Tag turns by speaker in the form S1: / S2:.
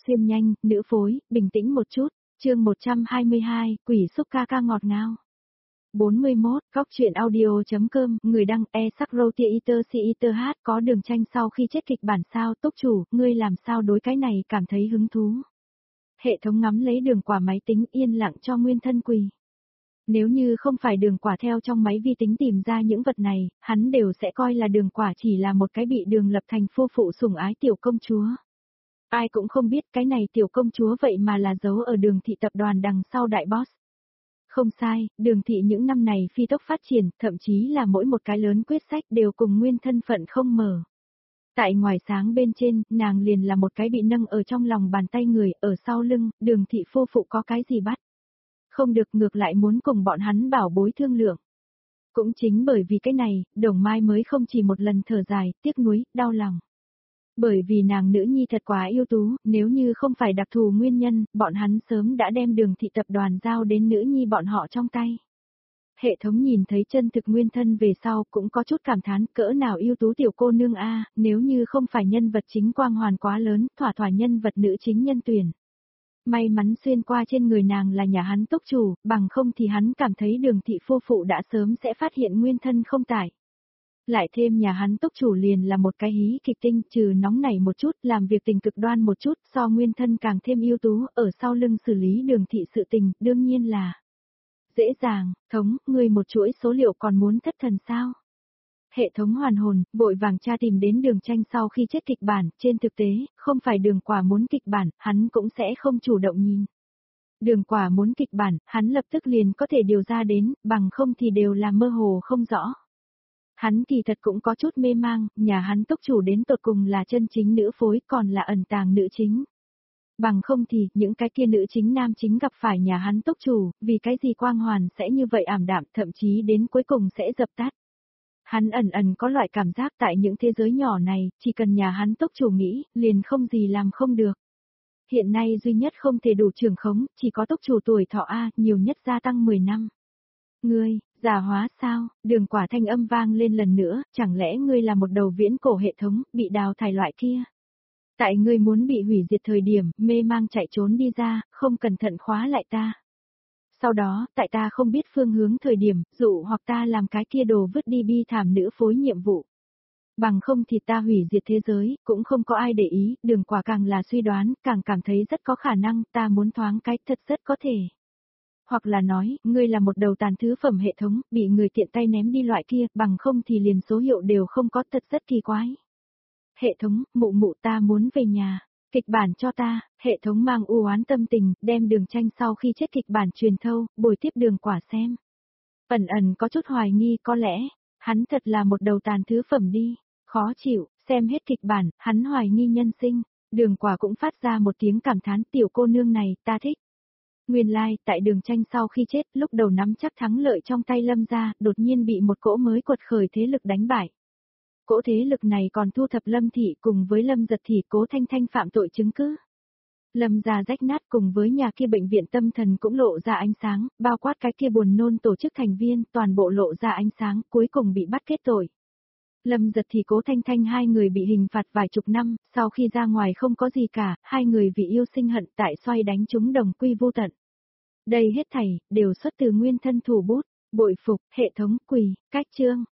S1: Xuyên nhanh, nữ phối, bình tĩnh một chút, chương 122, quỷ xúc ca ca ngọt ngào. 41, góc truyện audio.com, người đăng e-sắc-rô-tia iter hát có Đường Tranh sau khi chết kịch bản sao túc chủ, ngươi làm sao đối cái này cảm thấy hứng thú. Hệ thống ngắm lấy Đường Quả máy tính yên lặng cho nguyên thân quỳ. Nếu như không phải Đường Quả theo trong máy vi tính tìm ra những vật này, hắn đều sẽ coi là Đường Quả chỉ là một cái bị Đường Lập Thành phu phụ sủng ái tiểu công chúa. Ai cũng không biết cái này tiểu công chúa vậy mà là giấu ở Đường thị tập đoàn đằng sau đại boss. Không sai, Đường thị những năm này phi tốc phát triển, thậm chí là mỗi một cái lớn quyết sách đều cùng nguyên thân phận không mở. Tại ngoài sáng bên trên, nàng liền là một cái bị nâng ở trong lòng bàn tay người, ở sau lưng, Đường thị phu phụ có cái gì bắt. Không được, ngược lại muốn cùng bọn hắn bảo bối thương lượng. Cũng chính bởi vì cái này, Đồng Mai mới không chỉ một lần thở dài, tiếc nuối, đau lòng. Bởi vì nàng nữ nhi thật quá ưu tú, nếu như không phải đặc thù nguyên nhân, bọn hắn sớm đã đem Đường thị tập đoàn giao đến nữ nhi bọn họ trong tay. Hệ thống nhìn thấy chân thực nguyên thân về sau cũng có chút cảm thán cỡ nào ưu tú tiểu cô nương a, nếu như không phải nhân vật chính quang hoàn quá lớn, thỏa thỏa nhân vật nữ chính nhân tuyển. May mắn xuyên qua trên người nàng là nhà hắn túc chủ, bằng không thì hắn cảm thấy Đường thị phu phụ đã sớm sẽ phát hiện nguyên thân không tải. Lại thêm nhà hắn túc chủ liền là một cái hí kịch tinh, trừ nóng nảy một chút, làm việc tình cực đoan một chút, so nguyên thân càng thêm ưu tú, ở sau lưng xử lý Đường thị sự tình, đương nhiên là dễ dàng. Thống, ngươi một chuỗi số liệu còn muốn thất thần sao? Hệ thống hoàn hồn, vội vàng tra tìm đến Đường Tranh sau khi chết kịch bản, trên thực tế, không phải Đường Quả muốn kịch bản, hắn cũng sẽ không chủ động nhìn. Đường Quả muốn kịch bản, hắn lập tức liền có thể điều ra đến, bằng không thì đều là mơ hồ không rõ. Hắn kỳ thật cũng có chút mê mang, nhà hắn túc chủ đến tột cùng là chân chính nữ phối còn là ẩn tàng nữ chính. Bằng không thì, những cái kia nữ chính nam chính gặp phải nhà hắn túc chủ, vì cái gì quang hoàn sẽ như vậy ảm đạm, thậm chí đến cuối cùng sẽ dập tắt. Hắn ẩn ẩn có loại cảm giác tại những thế giới nhỏ này, chỉ cần nhà hắn túc chủ nghĩ, liền không gì làm không được. Hiện nay duy nhất không thể đủ trường khống, chỉ có túc chủ tuổi thọ A, nhiều nhất gia tăng 10 năm. Ngươi, già hóa sao? Đường Quả thanh âm vang lên lần nữa, chẳng lẽ ngươi là một đầu viễn cổ hệ thống, bị đào thải loại kia? Tại ngươi muốn bị hủy diệt thời điểm, mê mang chạy trốn đi ra, không cẩn thận khóa lại ta. Sau đó, tại ta không biết phương hướng thời điểm, dụ hoặc ta làm cái kia đồ vứt đi bi thảm nữ phối nhiệm vụ. Bằng không thì ta hủy diệt thế giới, cũng không có ai để ý, Đường Quả càng là suy đoán, càng cảm thấy rất có khả năng, ta muốn thoáng cái thật rất có thể. Hoặc là nói, ngươi là một đầu tàn thứ phẩm hệ thống, bị người tiện tay ném đi loại kia, bằng không thì liền số hiệu đều không có, thật rất kỳ quái. Hệ thống, mụ mụ ta muốn về nhà, kịch bản cho ta, hệ thống mang u oán tâm tình, đem Đường Tranh sau khi chết kịch bản truyền thâu, bồi tiếp Đường Quả xem. Ẩn ẩn có chút hoài nghi có lẽ, hắn thật là một đầu tàn thứ phẩm đi, khó chịu, xem hết kịch bản, hắn hoài nghi nhân sinh, Đường Quả cũng phát ra một tiếng cảm thán tiểu cô nương này, ta thích. Nguyên lai, tại Đường Tranh sau khi chết, lúc đầu nắm chắc thắng lợi trong tay Lâm gia, đột nhiên bị một cỗ mới quật khởi thế lực đánh bại. Cỗ thế lực này còn thu thập Lâm thị cùng với Lâm Giật thị Cố Thanh Thanh phạm tội chứng cứ. Lâm gia rách nát cùng với nhà kia bệnh viện tâm thần cũng lộ ra ánh sáng, bao quát cái kia buồn nôn tổ chức thành viên, toàn bộ lộ ra ánh sáng, cuối cùng bị bắt kết tội. Lâm Giật thì Cố Thanh Thanh hai người bị hình phạt vài chục năm, sau khi ra ngoài không có gì cả, hai người vì yêu sinh hận tại xoay đánh chúng đồng quy vô tận. Đây hết thảy, đều xuất từ nguyên thân thủ bút, bội phục, hệ thống quỳ, cách chương,